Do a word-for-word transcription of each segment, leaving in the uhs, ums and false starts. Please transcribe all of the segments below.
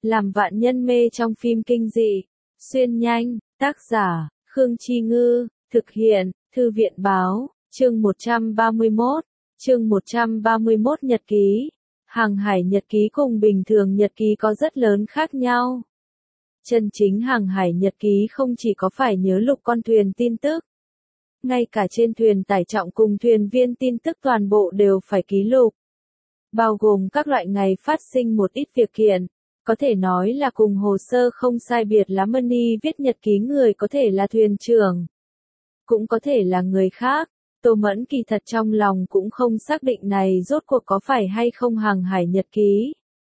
làm vạn nhân mê trong phim kinh dị. Xuyên nhanh, tác giả, Khương Chi Ngư, thực hiện, Thư viện Báo, chương một trăm ba mươi mốt, chương một trăm ba mươi mốt nhật ký. Hàng hải nhật ký cùng bình thường nhật ký có rất lớn khác nhau. Chân chính hàng hải nhật ký không chỉ có phải nhớ lục con thuyền tin tức. Ngay cả trên thuyền tải trọng cùng thuyền viên tin tức toàn bộ đều phải ký lục. Bao gồm các loại ngày phát sinh một ít việc kiện. Có thể nói là cùng hồ sơ không sai biệt lắm. Money viết nhật ký người có thể là thuyền trưởng. Cũng có thể là người khác. Tô Mẫn kỳ thật trong lòng cũng không xác định này rốt cuộc có phải hay không hàng hải nhật ký.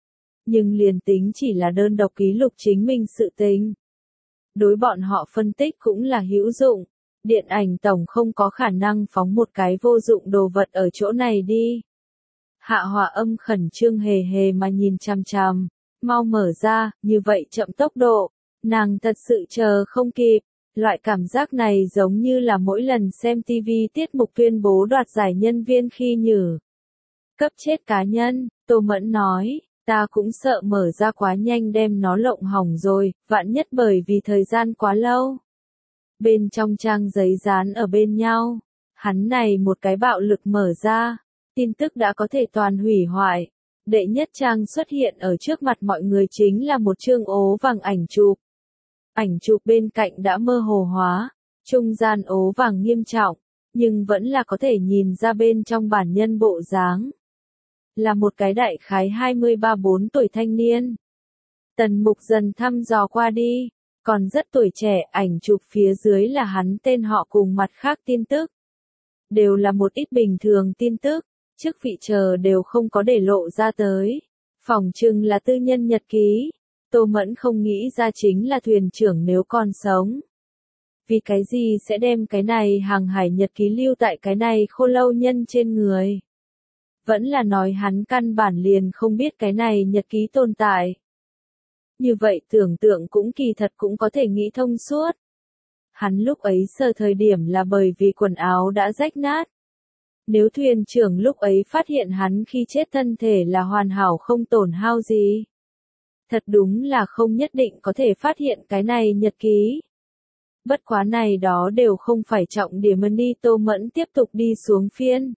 Nhưng liền tính chỉ là đơn độc ký lục chính mình sự tình. Đối bọn họ phân tích cũng là hữu dụng. Điện ảnh tổng không có khả năng phóng một cái vô dụng đồ vật ở chỗ này đi. Hạ Hòa Âm khẩn trương hề hề mà nhìn chằm chằm, mau mở ra, như vậy chậm tốc độ, nàng thật sự chờ không kịp. Loại cảm giác này giống như là mỗi lần xem ti vi tiết mục tuyên bố đoạt giải nhân viên khi nhử. Cấp chết cá nhân, Tô Mẫn nói, ta cũng sợ mở ra quá nhanh đem nó lộng hỏng rồi, vạn nhất bởi vì thời gian quá lâu. Bên trong trang giấy dán ở bên nhau, hắn này một cái bạo lực mở ra, tin tức đã có thể toàn hủy hoại. Đệ nhất trang xuất hiện ở trước mặt mọi người chính là một chương ố vàng ảnh chụp. Ảnh chụp bên cạnh đã mơ hồ hóa, trung gian ố vàng nghiêm trọng, nhưng vẫn là có thể nhìn ra bên trong bản nhân bộ dáng. Là một cái đại khái hai mươi ba bốn tuổi thanh niên. Tần Mục dần thăm dò qua đi, còn rất tuổi trẻ, ảnh chụp phía dưới là hắn tên họ cùng mặt khác tin tức. Đều là một ít bình thường tin tức, chức vị chờ đều không có để lộ ra tới. Phỏng chừng là tư nhân nhật ký. Tô Mẫn không nghĩ ra chính là thuyền trưởng nếu còn sống. Vì cái gì sẽ đem cái này hàng hải nhật ký lưu tại cái này khô lâu nhân trên người? Vẫn là nói hắn căn bản liền không biết cái này nhật ký tồn tại. Như vậy tưởng tượng cũng kỳ thật cũng có thể nghĩ thông suốt. Hắn lúc ấy sờ thời điểm là bởi vì quần áo đã rách nát. Nếu thuyền trưởng lúc ấy phát hiện hắn khi chết thân thể là hoàn hảo không tổn hao gì. Thật đúng là không nhất định có thể phát hiện cái này nhật ký. Bất quá này đó đều không phải trọng điểm. Money Tô Mẫn tiếp tục đi xuống phiên.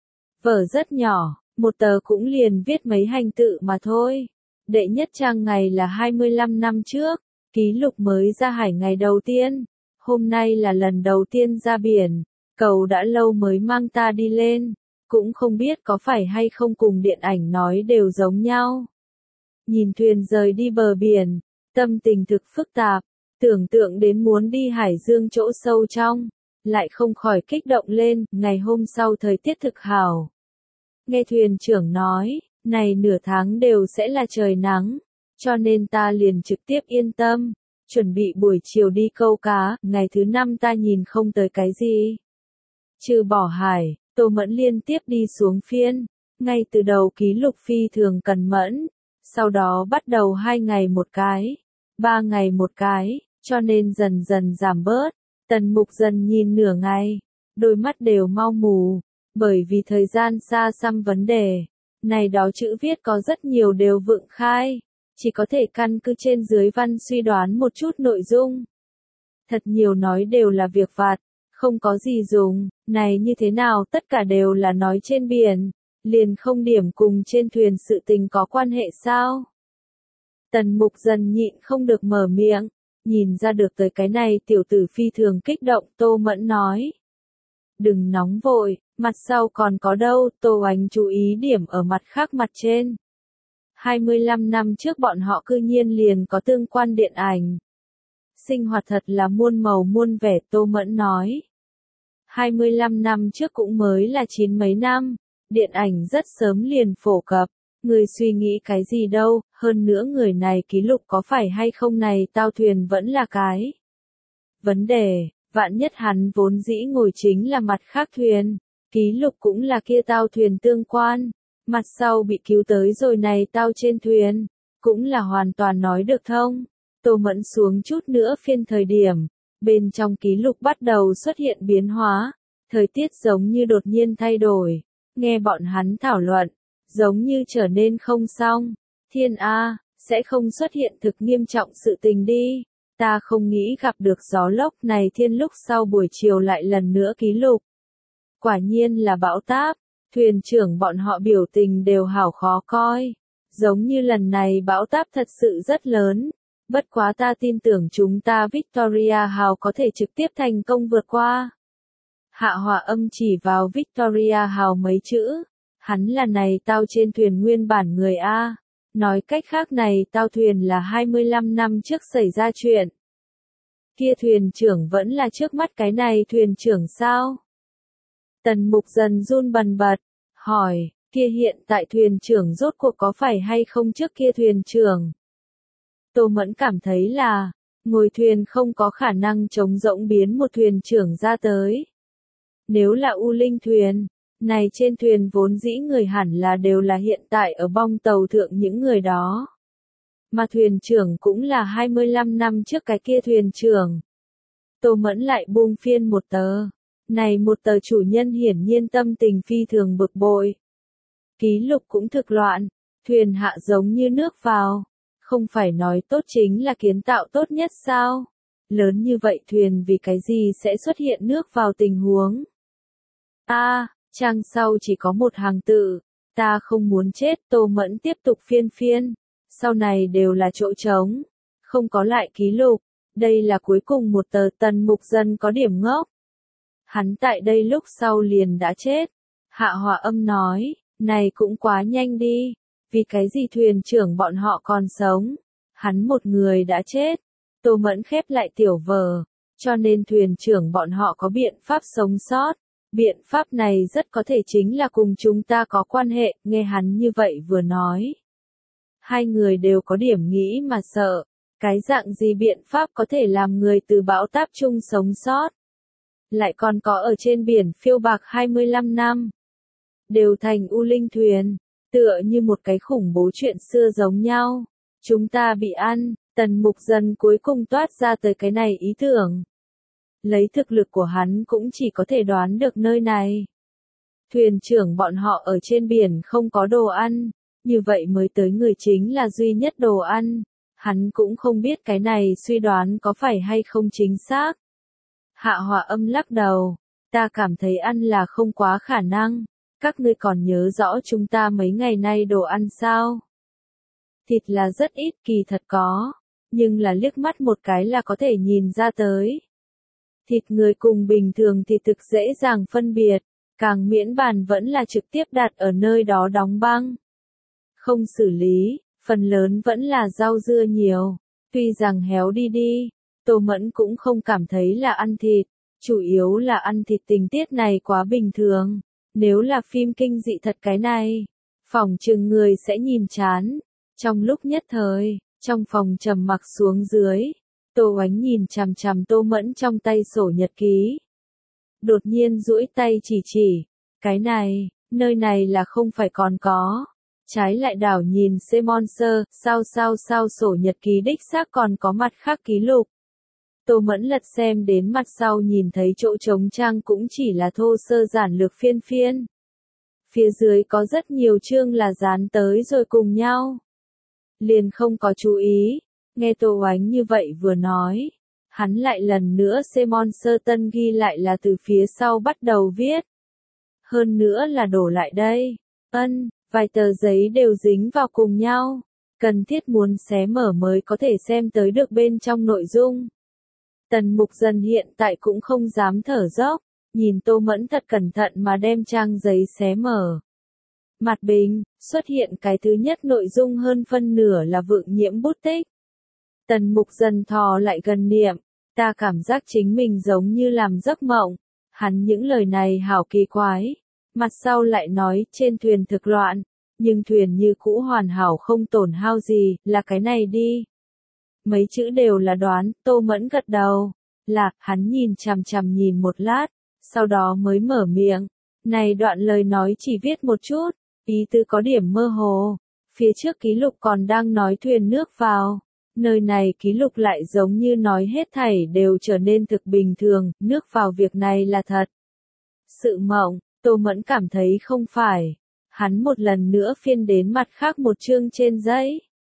Vở rất nhỏ, một tờ cũng liền viết mấy hành tự mà thôi. Đệ nhất trang ngày là hai mươi lăm năm trước, ký lục mới ra hải ngày đầu tiên. Hôm nay là lần đầu tiên ra biển, cầu đã lâu mới mang ta đi lên. Cũng không biết có phải hay không cùng điện ảnh nói đều giống nhau. Nhìn thuyền rời đi bờ biển, tâm tình thực phức tạp, tưởng tượng đến muốn đi hải dương chỗ sâu trong, lại không khỏi kích động lên. Ngày hôm sau thời tiết thực hảo. Nghe thuyền trưởng nói, này nửa tháng đều sẽ là trời nắng, cho nên ta liền trực tiếp yên tâm, chuẩn bị buổi chiều đi câu cá. Ngày thứ năm ta nhìn không tới cái gì. Trừ bỏ hải, Tô Mẫn liên tiếp đi xuống phiên, ngay từ đầu ký lục phi thường cẩn mẫn. Sau đó bắt đầu hai ngày một cái, ba ngày một cái, cho nên dần dần giảm bớt. Tần Mục dần nhìn nửa ngày, đôi mắt đều mau mù, bởi vì thời gian xa xăm vấn đề. Này đó chữ viết có rất nhiều đều vựng khai, chỉ có thể căn cứ trên dưới văn suy đoán một chút nội dung. Thật nhiều nói đều là việc vặt, không có gì dùng, này như thế nào tất cả đều là nói trên biển. Liền không điểm cùng trên thuyền sự tình có quan hệ sao? Tần Mục dần nhịn không được mở miệng, nhìn ra được tới cái này tiểu tử phi thường kích động. Tô Mẫn nói. Đừng nóng vội, mặt sau còn có đâu. Tô Ánh chú ý điểm ở mặt khác mặt trên. hai mươi lăm năm trước bọn họ cư nhiên liền có tương quan điện ảnh. Sinh hoạt thật là muôn màu muôn vẻ. Tô Mẫn nói. hai mươi lăm năm trước cũng mới là chín mấy năm. Điện ảnh rất sớm liền phổ cập, người suy nghĩ cái gì đâu, hơn nữa người này ký lục có phải hay không này tao thuyền vẫn là cái vấn đề. Vạn nhất hắn vốn dĩ ngồi chính là mặt khác thuyền, ký lục cũng là kia tao thuyền tương quan, mặt sau bị cứu tới rồi này tao trên thuyền, cũng là hoàn toàn nói được thông. Tô Mẫn xuống chút nữa phiên thời điểm, bên trong ký lục bắt đầu xuất hiện biến hóa, thời tiết giống như đột nhiên thay đổi. Nghe bọn hắn thảo luận, giống như trở nên không xong. Thiên A, sẽ không xuất hiện thực nghiêm trọng sự tình đi. Ta không nghĩ gặp được gió lốc này thiên lúc sau buổi chiều lại lần nữa ký lục. Quả nhiên là bão táp, thuyền trưởng bọn họ biểu tình đều hảo khó coi. Giống như lần này bão táp thật sự rất lớn. Bất quá ta tin tưởng chúng ta Victoria House có thể trực tiếp thành công vượt qua. Hạ Hòa Âm chỉ vào Victoria House mấy chữ. Hắn là này tao trên thuyền nguyên bản người A. Nói cách khác này tao thuyền là hai mươi lăm năm trước xảy ra chuyện. Kia thuyền trưởng vẫn là trước mắt cái này thuyền trưởng sao? Tần Mục Dần run bần bật, hỏi, kia hiện tại thuyền trưởng rốt cuộc có phải hay không trước kia thuyền trưởng? Tô Mẫn cảm thấy là, ngồi thuyền không có khả năng trống rỗng biến một thuyền trưởng ra tới. Nếu là U Linh thuyền, này trên thuyền vốn dĩ người hẳn là đều là hiện tại ở bong tàu thượng những người đó. Mà thuyền trưởng cũng là hai mươi lăm năm trước cái kia thuyền trưởng. Tô Mẫn lại buông phiên một tờ. Này một tờ chủ nhân hiển nhiên tâm tình phi thường bực bội. Ký lục cũng thực loạn, thuyền hạ giống như nước vào. Không phải nói tốt chính là kiến tạo tốt nhất sao? Lớn như vậy thuyền vì cái gì sẽ xuất hiện nước vào tình huống? A, à, trang sau chỉ có một hàng tự. Ta không muốn chết, Tô Mẫn tiếp tục phiên phiên. Sau này đều là chỗ trống. Không có lại ký lục. Đây là cuối cùng một tờ. Tần Mục Dần có điểm ngốc. Hắn tại đây lúc sau liền đã chết. Hạ Hòa Âm nói, này cũng quá nhanh đi. Vì cái gì thuyền trưởng bọn họ còn sống? Hắn một người đã chết. Tô Mẫn khép lại tiểu vở. Cho nên thuyền trưởng bọn họ có biện pháp sống sót. Biện pháp này rất có thể chính là cùng chúng ta có quan hệ. Nghe hắn như vậy vừa nói. Hai người đều có điểm nghĩ mà sợ. Cái dạng gì biện pháp có thể làm người từ bão táp chung sống sót? Lại còn có ở trên biển phiêu bạc hai mươi lăm năm. Đều thành U Linh thuyền. Tựa như một cái khủng bố chuyện xưa giống nhau. Chúng ta bị ăn. Tần Mục Dần cuối cùng toát ra tới cái này ý tưởng. Lấy thực lực của hắn cũng chỉ có thể đoán được nơi này. Thuyền trưởng bọn họ ở trên biển không có đồ ăn. Như vậy mới tới người chính là duy nhất đồ ăn. Hắn cũng không biết cái này suy đoán có phải hay không chính xác. Hạ Hòa Âm lắc đầu. Ta cảm thấy ăn là không quá khả năng. Các ngươi còn nhớ rõ chúng ta mấy ngày nay đồ ăn sao? Thịt là rất ít, kỳ thật có. Nhưng là liếc mắt một cái là có thể nhìn ra tới. Thịt người cùng bình thường thì thực dễ dàng phân biệt. Càng miễn bàn vẫn là trực tiếp đặt ở nơi đó đóng băng. Không xử lý, phần lớn vẫn là rau dưa nhiều. Tuy rằng héo đi đi, Tô Mẫn cũng không cảm thấy là ăn thịt. Chủ yếu là ăn thịt tình tiết này quá bình thường. Nếu là phim kinh dị thật cái này, phòng chừng người sẽ nhìn chán. Trong lúc nhất thời, trong phòng trầm mặc xuống dưới, Tô Oánh nhìn chằm chằm Tô Mẫn trong tay sổ nhật ký. Đột nhiên duỗi tay chỉ chỉ, cái này, nơi này là không phải còn có. Trái lại đảo nhìn Semonser, sao sao sao sổ nhật ký đích xác còn có mặt khác ký lục. Tô Mẫn lật xem đến mặt sau nhìn thấy chỗ trống trang cũng chỉ là thô sơ giản lược phiên phiên. Phía dưới có rất nhiều chương là dán tới rồi cùng nhau. Liền không có chú ý, nghe Tô Oánh như vậy vừa nói. Hắn lại lần nữa Semonser tân ghi lại là từ phía sau bắt đầu viết. Hơn nữa là đổ lại đây. Ân, vài tờ giấy đều dính vào cùng nhau. Cần thiết muốn xé mở mới có thể xem tới được bên trong nội dung. Tần Mục Dần hiện tại cũng không dám thở dốc, nhìn Tô Mẫn thật cẩn thận mà đem trang giấy xé mở. Mặt bình, xuất hiện cái thứ nhất nội dung hơn phân nửa là vượng nhiễm bút tích. Tần Mục Dần thò lại gần niệm, ta cảm giác chính mình giống như làm giấc mộng. Hắn những lời này hảo kỳ quái. Mặt sau lại nói trên thuyền thực loạn, nhưng thuyền như cũ hoàn hảo không tổn hao gì, là cái này đi. Mấy chữ đều là đoán, Tô Mẫn gật đầu. Là, hắn nhìn chằm chằm nhìn một lát, sau đó mới mở miệng. Này đoạn lời nói chỉ viết một chút, ý tứ có điểm mơ hồ. Phía trước ký lục còn đang nói thuyền nước vào. Nơi này ký lục lại giống như nói hết thảy đều trở nên thực bình thường, nước vào việc này là thật. Sự mộng, Tô Mẫn cảm thấy không phải. Hắn một lần nữa phiên đến mặt khác một chương trên giấy.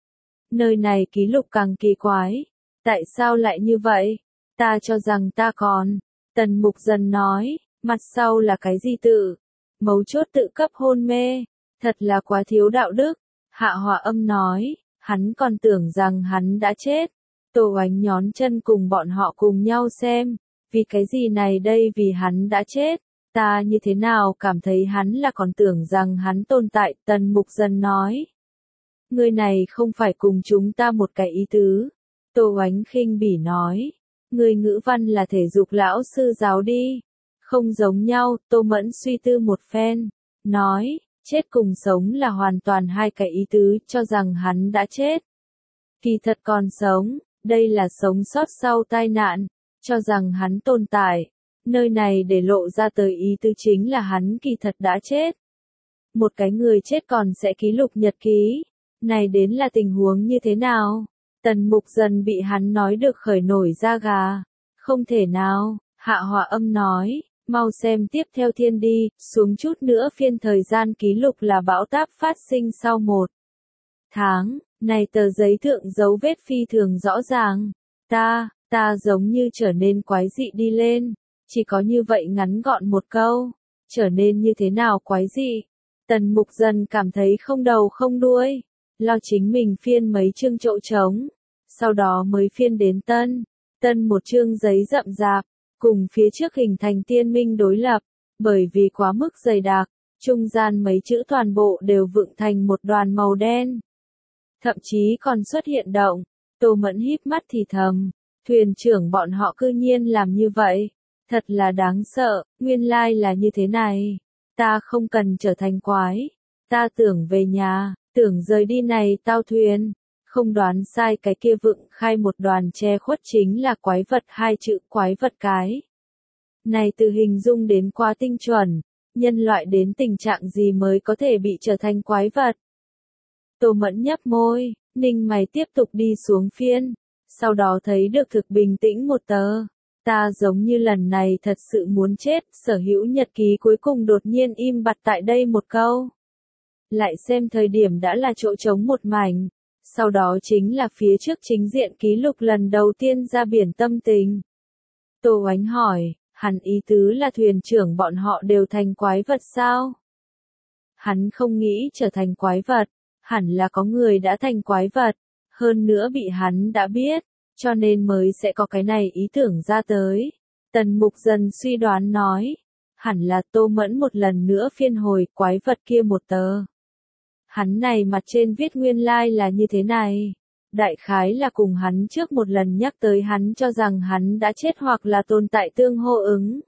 Nơi này ký lục càng kỳ quái. Tại sao lại như vậy? Ta cho rằng ta còn. Tần Mục Dần nói, mặt sau là cái gì tự? Mấu chốt tự cấp hôn mê. Thật là quá thiếu đạo đức. Hạ Hòa Âm nói, hắn còn tưởng rằng hắn đã chết. Tô Oánh nhón chân cùng bọn họ cùng nhau xem. Vì cái gì này đây vì hắn đã chết. Ta như thế nào cảm thấy hắn là còn tưởng rằng hắn tồn tại. Tần Mục Dần nói. Người này không phải cùng chúng ta một cái ý tứ. Tô Oánh khinh bỉ nói. Người ngữ văn là thể dục lão sư giáo đi. Không giống nhau, Tô Mẫn suy tư một phen. Nói, chết cùng sống là hoàn toàn hai cái ý tứ, cho rằng hắn đã chết. Kỳ thật còn sống, đây là sống sót sau tai nạn, cho rằng hắn tồn tại. Nơi này để lộ ra tới ý tứ chính là hắn kỳ thật đã chết. Một cái người chết còn sẽ ký lục nhật ký. Này đến là tình huống như thế nào? Tần Mục Dần bị hắn nói được khởi nổi da gà. Không thể nào, Hạ Hòa Âm nói, mau xem tiếp theo thiên đi, xuống chút nữa phiên thời gian ký lục là bão táp phát sinh sau một tháng, này tờ giấy thượng dấu vết phi thường rõ ràng. Ta, ta giống như trở nên quái dị đi lên, chỉ có như vậy ngắn gọn một câu, trở nên như thế nào quái dị? Tần Mục Dần cảm thấy không đầu không đuôi. Lo chính mình phiên mấy chương chỗ trống, sau đó mới phiên đến tân, tân một chương giấy rậm rạp, cùng phía trước hình thành tiên minh đối lập, bởi vì quá mức dày đặc, trung gian mấy chữ toàn bộ đều vựng thành một đoàn màu đen. Thậm chí còn xuất hiện động, Tô Mẫn híp mắt thì thầm, thuyền trưởng bọn họ cư nhiên làm như vậy, thật là đáng sợ, nguyên lai là như thế này, ta không cần trở thành quái, ta tưởng về nhà. Tưởng rời đi này tao thuyền, không đoán sai cái kia vựng khai một đoàn che khuất chính là quái vật hai chữ quái vật cái. Này từ hình dung đến quá tinh chuẩn, nhân loại đến tình trạng gì mới có thể bị trở thành quái vật. Tô Mẫn nhấp môi, ninh mày tiếp tục đi xuống phiên, sau đó thấy được thực bình tĩnh một tờ. Ta giống như lần này thật sự muốn chết, sở hữu nhật ký cuối cùng đột nhiên im bặt tại đây một câu. Lại xem thời điểm đã là chỗ trống một mảnh, sau đó chính là phía trước chính diện ký lục lần đầu tiên ra biển tâm tình. Tô Oánh hỏi, hắn ý tứ là thuyền trưởng bọn họ đều thành quái vật sao? Hắn không nghĩ trở thành quái vật, hẳn là có người đã thành quái vật, hơn nữa bị hắn đã biết, cho nên mới sẽ có cái này ý tưởng ra tới. Tần Mục Dần suy đoán nói, hẳn là Tô Mẫn một lần nữa phiên hồi quái vật kia một tờ. Hắn này mặt trên viết nguyên lai like là như thế này. Đại khái là cùng hắn trước một lần nhắc tới hắn cho rằng hắn đã chết hoặc là tồn tại tương hô ứng.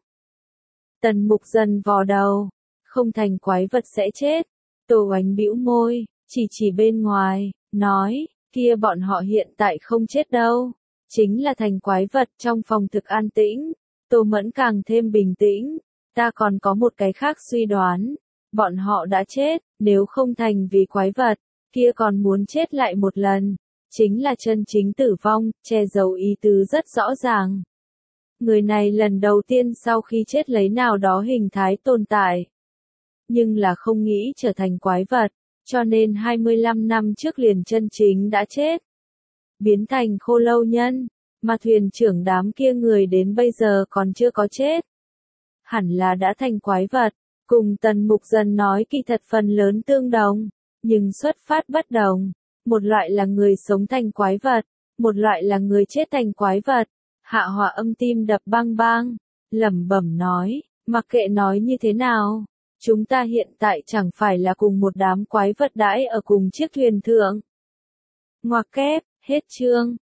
Tần Mục Dần vò đầu. Không thành quái vật sẽ chết. Tô Oánh bĩu môi, chỉ chỉ bên ngoài, nói, kia bọn họ hiện tại không chết đâu. Chính là thành quái vật trong phòng thực an tĩnh. Tô Mẫn càng thêm bình tĩnh. Ta còn có một cái khác suy đoán. Bọn họ đã chết, nếu không thành vì quái vật, kia còn muốn chết lại một lần. Chính là chân chính tử vong, che giấu ý tứ rất rõ ràng. Người này lần đầu tiên sau khi chết lấy nào đó hình thái tồn tại. Nhưng là không nghĩ trở thành quái vật, cho nên hai mươi lăm năm trước liền chân chính đã chết. Biến thành khô lâu nhân, mà thuyền trưởng đám kia người đến bây giờ còn chưa có chết. Hẳn là đã thành quái vật. Cùng Tần Mục Dần nói kỳ thật phần lớn tương đồng, nhưng xuất phát bất đồng. Một loại là người sống thành quái vật, một loại là người chết thành quái vật. Hạ Hòa Âm tim đập bang bang, lẩm bẩm nói, mặc kệ nói như thế nào, chúng ta hiện tại chẳng phải là cùng một đám quái vật đãi ở cùng chiếc thuyền thượng. Ngoặc kép, hết chương.